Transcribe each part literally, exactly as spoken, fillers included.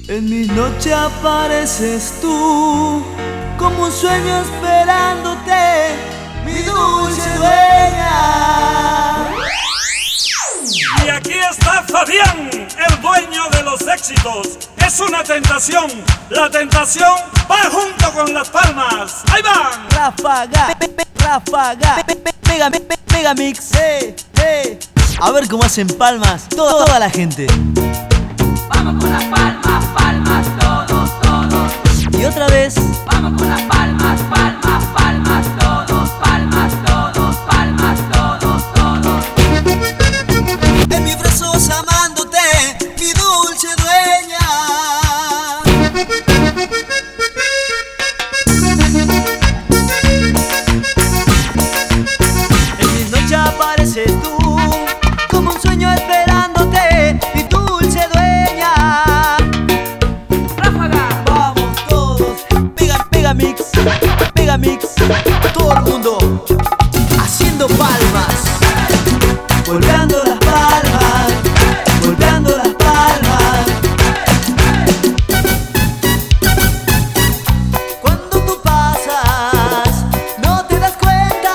En mi noche apareces tú, como un sueño esperándote, mi dulce dueña. Y aquí está Fabián, el dueño de los éxitos. Es una tentación, la tentación va junto con las palmas. ¡Ahí van! Ráfaga, pe, pe, ráfaga, pe, pe, mega, pe, pe, mega mix, eh, eh. A ver cómo hacen palmas toda, toda la gente. Vamos con las palmas, palmas, todos, todos. Y otra vez. Vamos con las palmas, palmas, palmas, todos, palmas, todos, palmas, todos, todos. En mis brazos amándote, mi dulce dueña. En mis noches apareces tú, como un sueño esperándote, mi dulce dueña. Ráfaga. Vamos todos, pega, pega mix, pega mix. Todo el mundo haciendo palmas, golpeando las palmas, golpeando las palmas. Cuando tú pasas, no te das cuenta.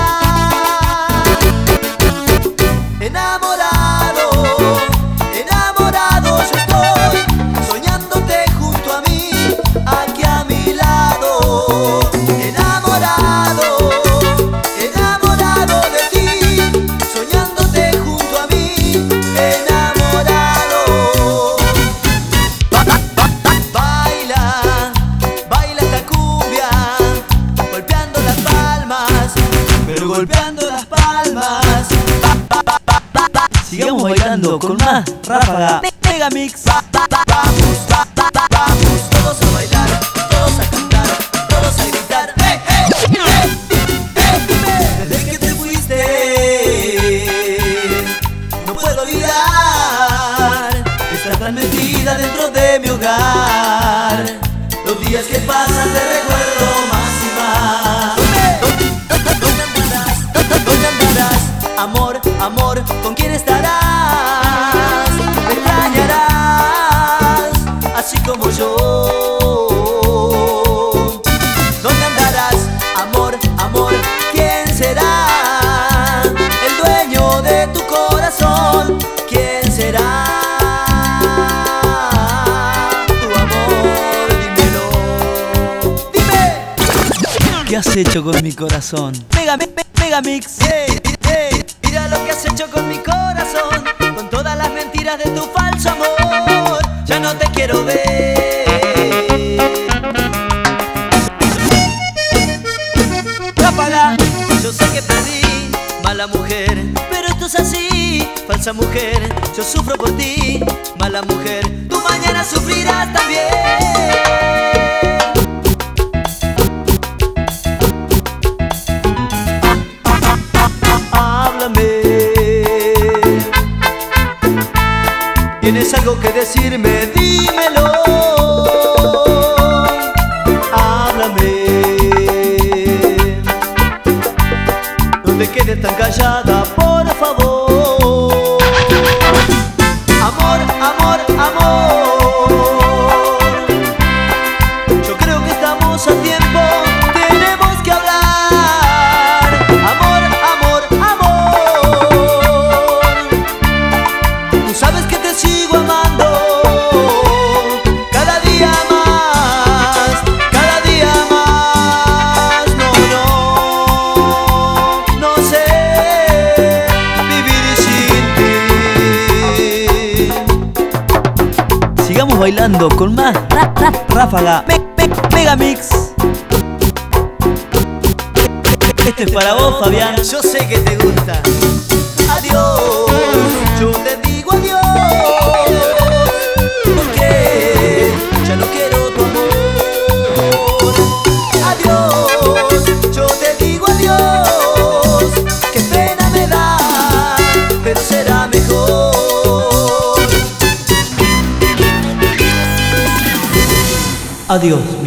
Enamorado, enamorado yo estoy, soñándote junto a mí, aquí a mi lado. Enamorado, enamorado de ti, soñándote junto a mí, enamorado. Ba- ba- ba- Baila, baila esta cumbia, golpeando las palmas, pero golpeando las palmas. Ba- ba- ba- ba- ba- Sigamos bailando con más ráfaga, mega mix. Ba- ba- ba- Vamos, ba- ba- ba- vamos todos a bailar, todos a cantar, todos a gritar. ¡Hey, hey, hey, hey! Desde que te fuiste, no puedo olvidar. Estás tan metida dentro de mi hogar. Los días que pasan te recuerdo más y más. ¿Dónde andarás? ¿Dónde andarás? Amor, amor, ¿con quién estarás? Me extrañarás, así como yo. ¿Dónde andarás? Amor, amor, ¿quién será? El dueño de tu corazón, ¿quién será? Tu amor, dímelo. Dime. ¿Qué has hecho con mi corazón? Mega, me, me- mega mix. Hey, hey, mira lo que has hecho con mi corazón, con todas las mentiras de tu falso amor. Ya no te quiero ver. Ráfaga, yo sé que perdí, mala mujer, pero esto es así, falsa mujer. Yo sufro por ti, mala mujer, tú mañana sufrirás también. Háblame, ¿tienes algo que decirme? Dímelo. Háblame, no te quedes tan callada, por favor. Amor, amor, amor, yo creo que estamos a tiempo, tenemos que hablar. Amor, amor, amor, tú sabes que te sigo amando, cada día más, cada día más. No, no, no sé vivir sin ti. Sigamos bailando con más rap, rap, ráfaga, me, me, mega mix. Este es para vos, Fabián. Yo sé que te gusta. Adiós, yo te digo adiós, porque ya no quiero tu amor. Adiós, yo te digo adiós, qué pena me da, pero será mejor. Adiós.